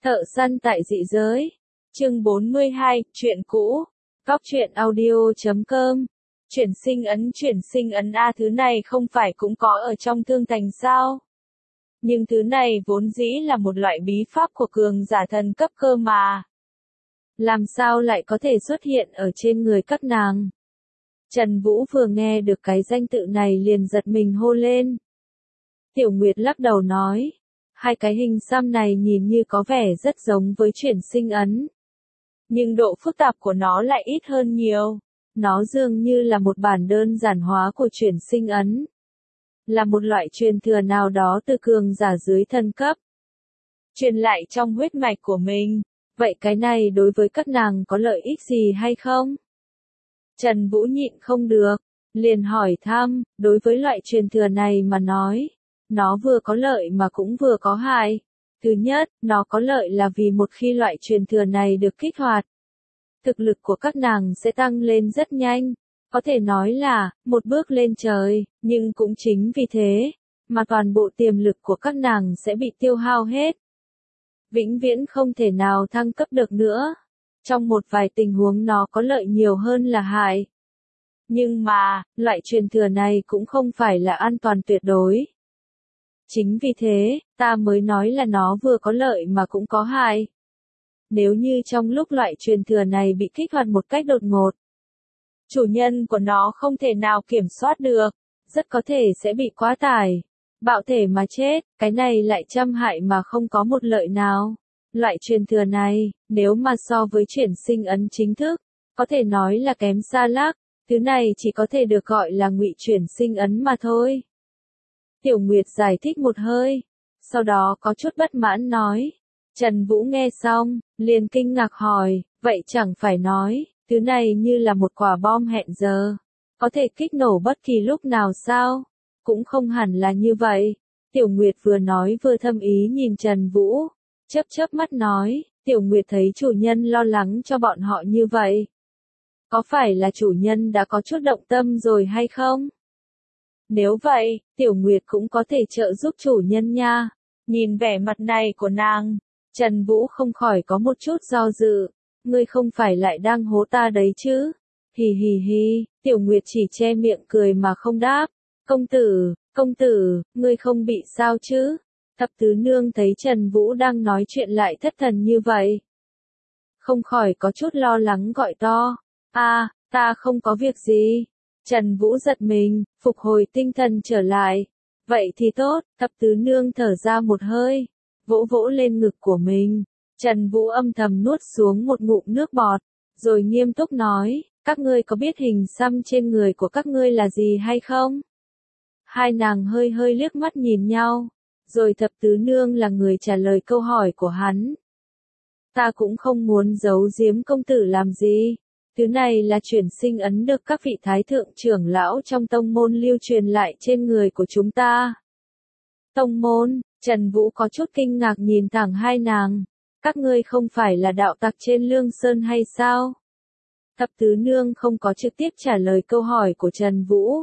Thợ săn tại dị giới. Chương 42, chuyện cũ. Góc truyện audio.com. Chuyển sinh ấn a, thứ này không phải cũng có ở trong thương thành sao? Nhưng thứ này vốn dĩ là một loại bí pháp của cường giả thần cấp cơ mà. Làm sao lại có thể xuất hiện ở trên người các nàng? Trần Vũ vừa nghe được cái danh tự này liền giật mình hô lên. Tiểu Nguyệt lắc đầu nói. Hai cái hình xăm này nhìn như có vẻ rất giống với chuyển sinh ấn. Nhưng độ phức tạp của nó lại ít hơn nhiều. Nó dường như là một bản đơn giản hóa của chuyển sinh ấn. Là một loại truyền thừa nào đó từ cường giả dưới thần cấp. Truyền lại trong huyết mạch của mình. Vậy cái này đối với các nàng có lợi ích gì hay không? Trần Vũ nhịn không được. Liền hỏi thăm, đối với loại truyền thừa này mà nói. Nó vừa có lợi mà cũng vừa có hại. Thứ nhất, nó có lợi là vì một khi loại truyền thừa này được kích hoạt, thực lực của các nàng sẽ tăng lên rất nhanh. Có thể nói là, một bước lên trời, nhưng cũng chính vì thế, mà toàn bộ tiềm lực của các nàng sẽ bị tiêu hao hết. Vĩnh viễn không thể nào thăng cấp được nữa. Trong một vài tình huống nó có lợi nhiều hơn là hại. Nhưng mà, loại truyền thừa này cũng không phải là an toàn tuyệt đối. Chính vì thế, ta mới nói là nó vừa có lợi mà cũng có hại. Nếu như trong lúc loại truyền thừa này bị kích hoạt một cách đột ngột, chủ nhân của nó không thể nào kiểm soát được, rất có thể sẽ bị quá tải, bạo thể mà chết, cái này lại trăm hại mà không có một lợi nào. Loại truyền thừa này, nếu mà so với chuyển sinh ấn chính thức, có thể nói là kém xa lắc, thứ này chỉ có thể được gọi là ngụy chuyển sinh ấn mà thôi. Tiểu Nguyệt giải thích một hơi, sau đó có chút bất mãn nói. Trần Vũ nghe xong, liền kinh ngạc hỏi, vậy chẳng phải nói, thứ này như là một quả bom hẹn giờ, có thể kích nổ bất kỳ lúc nào sao? Cũng không hẳn là như vậy. Tiểu Nguyệt vừa nói vừa thâm ý nhìn Trần Vũ, chớp mắt nói, Tiểu Nguyệt thấy chủ nhân lo lắng cho bọn họ như vậy. Có phải là chủ nhân đã có chút động tâm rồi hay không? Nếu vậy, Tiểu Nguyệt cũng có thể trợ giúp chủ nhân nha. Nhìn vẻ mặt này của nàng, Trần Vũ không khỏi có một chút do dự. Ngươi không phải lại đang hố ta đấy chứ? Hì hì hì, Tiểu Nguyệt chỉ che miệng cười mà không đáp. Công tử, ngươi không bị sao chứ? Thập tứ nương thấy Trần Vũ đang nói chuyện lại thất thần như vậy. Không khỏi có chút lo lắng gọi to. Ta không có việc gì. Trần Vũ giật mình, phục hồi tinh thần trở lại. Vậy thì tốt, thập tứ nương thở ra một hơi, vỗ vỗ lên ngực của mình. Trần Vũ âm thầm nuốt xuống một ngụm nước bọt, rồi nghiêm túc nói, các ngươi có biết hình xăm trên người của các ngươi là gì hay không? Hai nàng hơi liếc mắt nhìn nhau, rồi thập tứ nương là người trả lời câu hỏi của hắn. Ta cũng không muốn giấu giếm công tử làm gì. Thứ này là chuyển sinh ấn được các vị thái thượng trưởng lão trong tông môn lưu truyền lại trên người của chúng ta. Tông môn, Trần Vũ có chút kinh ngạc nhìn thẳng hai nàng. Các ngươi không phải là đạo tặc trên Lương Sơn hay sao? Thập tứ nương không có trực tiếp trả lời câu hỏi của Trần Vũ,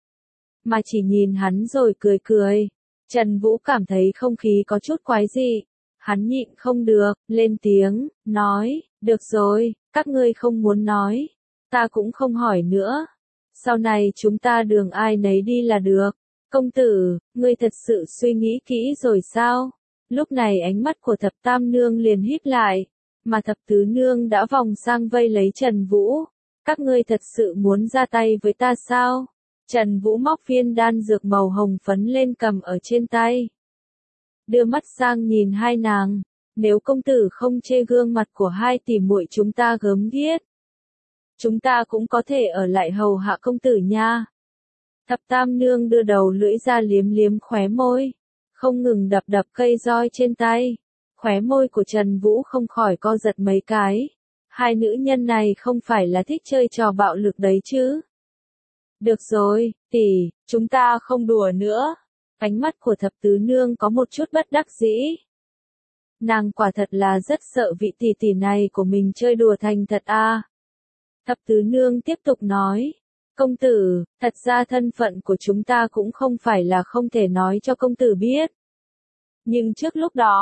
mà chỉ nhìn hắn rồi cười. Trần Vũ cảm thấy không khí có chút quái dị. Hắn nhịn không được, lên tiếng, nói, được rồi, các ngươi không muốn nói, ta cũng không hỏi nữa. Sau này chúng ta đường ai nấy đi là được. Công tử, ngươi thật sự suy nghĩ kỹ rồi sao? Lúc này ánh mắt của thập tam nương liền híp lại, mà thập tứ nương đã vòng sang vây lấy Trần Vũ. Các ngươi thật sự muốn ra tay với ta sao? Trần Vũ móc viên đan dược màu hồng phấn lên cầm ở trên tay, đưa mắt sang nhìn hai nàng. Nếu công tử không chê gương mặt của hai tỷ muội chúng ta gớm ghiếc, chúng ta cũng có thể ở lại hầu hạ công tử nha. Thập tam nương đưa đầu lưỡi ra liếm khóe môi, không ngừng đập cây roi trên tay. Khóe môi của Trần Vũ không khỏi co giật mấy cái. Hai nữ nhân này không phải là thích chơi trò bạo lực đấy chứ? Được rồi, tỷ, chúng ta không đùa nữa. Ánh mắt của thập tứ nương có một chút bất đắc dĩ. Nàng quả thật là rất sợ vị tỷ tỷ này của mình chơi đùa thành thật a. Thập tứ nương tiếp tục nói, công tử, thật ra thân phận của chúng ta cũng không phải là không thể nói cho công tử biết. Nhưng trước lúc đó,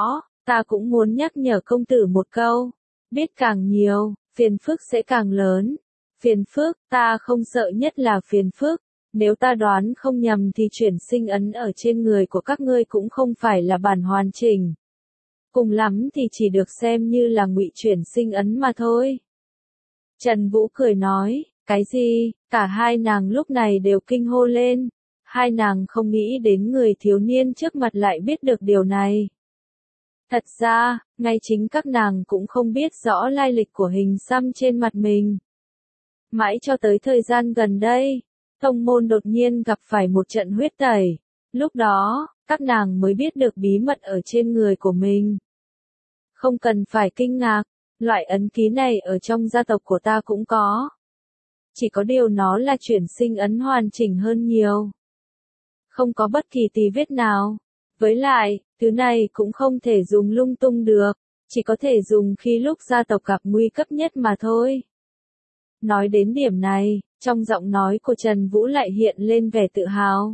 ta cũng muốn nhắc nhở công tử một câu. Biết càng nhiều, phiền phức sẽ càng lớn. Phiền phức, ta không sợ nhất là phiền phức. Nếu ta đoán không nhầm thì chuyển sinh ấn ở trên người của các ngươi cũng không phải là bản hoàn chỉnh. Cùng lắm thì chỉ được xem như là ngụy chuyển sinh ấn mà thôi. Trần Vũ cười nói, cái gì? Cả hai nàng lúc này đều kinh hô lên. Hai nàng không nghĩ đến người thiếu niên trước mặt lại biết được điều này. Thật ra, ngay chính các nàng cũng không biết rõ lai lịch của hình xăm trên mặt mình. Mãi cho tới thời gian gần đây, tông môn đột nhiên gặp phải một trận huyết tẩy. Lúc đó, các nàng mới biết được bí mật ở trên người của mình. Không cần phải kinh ngạc, loại ấn ký này ở trong gia tộc của ta cũng có. Chỉ có điều nó là chuyển sinh ấn hoàn chỉnh hơn nhiều. Không có bất kỳ tì vết nào. Với lại, thứ này cũng không thể dùng lung tung được, chỉ có thể dùng khi lúc gia tộc gặp nguy cấp nhất mà thôi. Nói đến điểm này, trong giọng nói của Trần Vũ lại hiện lên vẻ tự hào.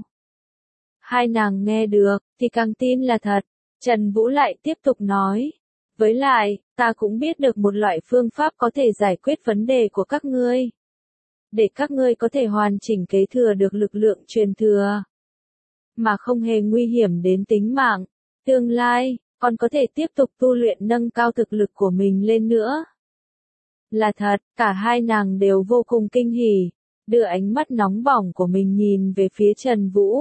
Hai nàng nghe được, thì càng tin là thật. Trần Vũ lại tiếp tục nói. Với lại, ta cũng biết được một loại phương pháp có thể giải quyết vấn đề của các ngươi. Để các ngươi có thể hoàn chỉnh kế thừa được lực lượng truyền thừa. Mà không hề nguy hiểm đến tính mạng. Tương lai, còn có thể tiếp tục tu luyện nâng cao thực lực của mình lên nữa. Là thật, cả hai nàng đều vô cùng kinh hỉ, đưa ánh mắt nóng bỏng của mình nhìn về phía Trần Vũ.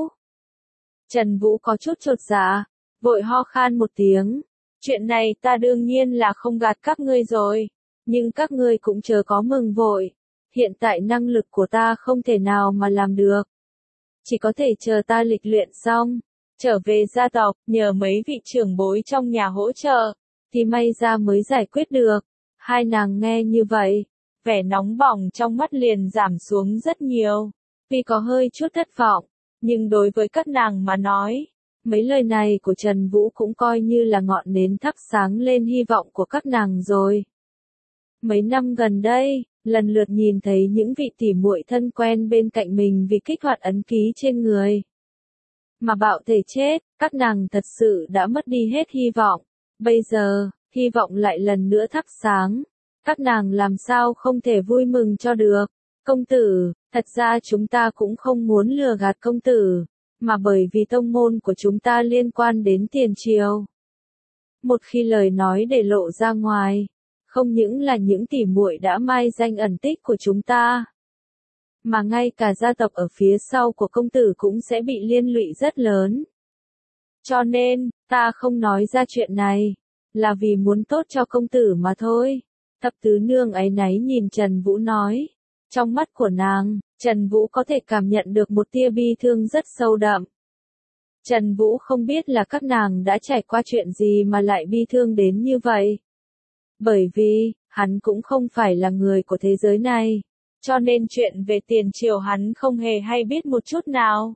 Trần Vũ có chút chột dạ, vội ho khan một tiếng. Chuyện này ta đương nhiên là không gạt các ngươi rồi, nhưng các ngươi cũng chớ có mừng vội. Hiện tại năng lực của ta không thể nào mà làm được. Chỉ có thể chờ ta lịch luyện xong, trở về gia tộc, nhờ mấy vị trưởng bối trong nhà hỗ trợ, thì may ra mới giải quyết được. Hai nàng nghe như vậy, vẻ nóng bỏng trong mắt liền giảm xuống rất nhiều. Tuy có hơi chút thất vọng, nhưng đối với các nàng mà nói, mấy lời này của Trần Vũ cũng coi như là ngọn nến thắp sáng lên hy vọng của các nàng rồi. Mấy năm gần đây, lần lượt nhìn thấy những vị tỉ muội thân quen bên cạnh mình vì kích hoạt ấn ký trên người. Mà bạo thể chết, các nàng thật sự đã mất đi hết hy vọng. Bây giờ, hy vọng lại lần nữa thắp sáng. Các nàng làm sao không thể vui mừng cho được. Công tử, thật ra chúng ta cũng không muốn lừa gạt công tử, mà bởi vì tông môn của chúng ta liên quan đến tiền triều. Một khi lời nói để lộ ra ngoài, không những là những tỉ muội đã mai danh ẩn tích của chúng ta, mà ngay cả gia tộc ở phía sau của công tử cũng sẽ bị liên lụy rất lớn. Cho nên, ta không nói ra chuyện này, là vì muốn tốt cho công tử mà thôi. Thập tứ nương áy náy nhìn Trần Vũ nói. Trong mắt của nàng, Trần Vũ có thể cảm nhận được một tia bi thương rất sâu đậm. Trần Vũ không biết là các nàng đã trải qua chuyện gì mà lại bi thương đến như vậy. Bởi vì, hắn cũng không phải là người của thế giới này, cho nên chuyện về tiền triều hắn không hề hay biết một chút nào.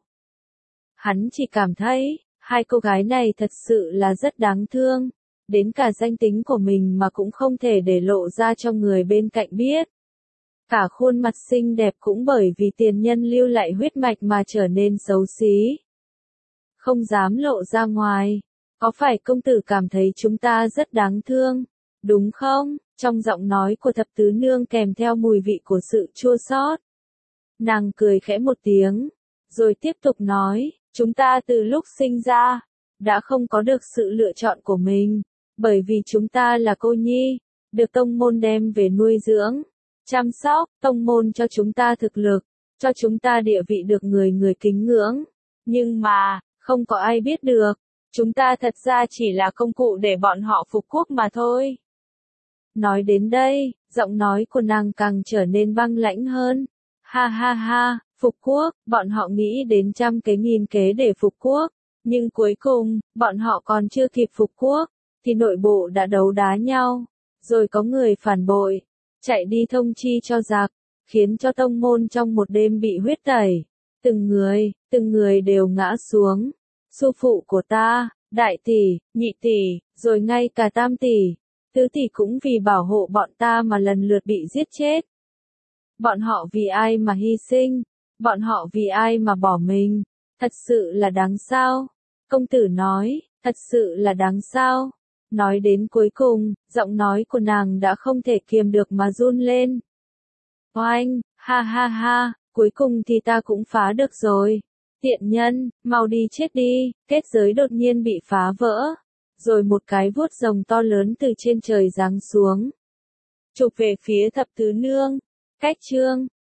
Hắn chỉ cảm thấy, hai cô gái này thật sự là rất đáng thương, đến cả danh tính của mình mà cũng không thể để lộ ra cho người bên cạnh biết. Cả khuôn mặt xinh đẹp cũng bởi vì tiền nhân lưu lại huyết mạch mà trở nên xấu xí. Không dám lộ ra ngoài, có phải công tử cảm thấy chúng ta rất đáng thương, đúng không? Trong giọng nói của thập tứ nương kèm theo mùi vị của sự chua xót. Nàng cười khẽ một tiếng, rồi tiếp tục nói, chúng ta từ lúc sinh ra, đã không có được sự lựa chọn của mình, bởi vì chúng ta là cô nhi, được tông môn đem về nuôi dưỡng, chăm sóc, tông môn cho chúng ta thực lực, cho chúng ta địa vị được người người kính ngưỡng. Nhưng mà, không có ai biết được, chúng ta thật ra chỉ là công cụ để bọn họ phục quốc mà thôi. Nói đến đây, giọng nói của nàng càng trở nên băng lãnh hơn. Ha ha ha, phục quốc, bọn họ nghĩ đến trăm cái nghìn kế để phục quốc, nhưng cuối cùng, bọn họ còn chưa kịp phục quốc, thì nội bộ đã đấu đá nhau, rồi có người phản bội, chạy đi thông chi cho giặc, khiến cho tông môn trong một đêm bị huyết tẩy. Từng người đều ngã xuống. Sư phụ của ta, đại tỷ, nhị tỷ, rồi ngay cả tam tỷ, tứ tỷ cũng vì bảo hộ bọn ta mà lần lượt bị giết chết. Bọn họ vì ai mà hy sinh, bọn họ vì ai mà bỏ mình, thật sự là đáng sao. Công tử nói, thật sự là đáng sao. Nói đến cuối cùng, giọng nói của nàng đã không thể kiềm được mà run lên. Oanh, ha ha ha, cuối cùng thì ta cũng phá được rồi. Tiện nhân, mau đi chết đi, kết giới đột nhiên bị phá vỡ. Rồi một cái vuốt rồng to lớn từ trên trời giáng xuống. Chụp về phía thập tứ nương. Cách chương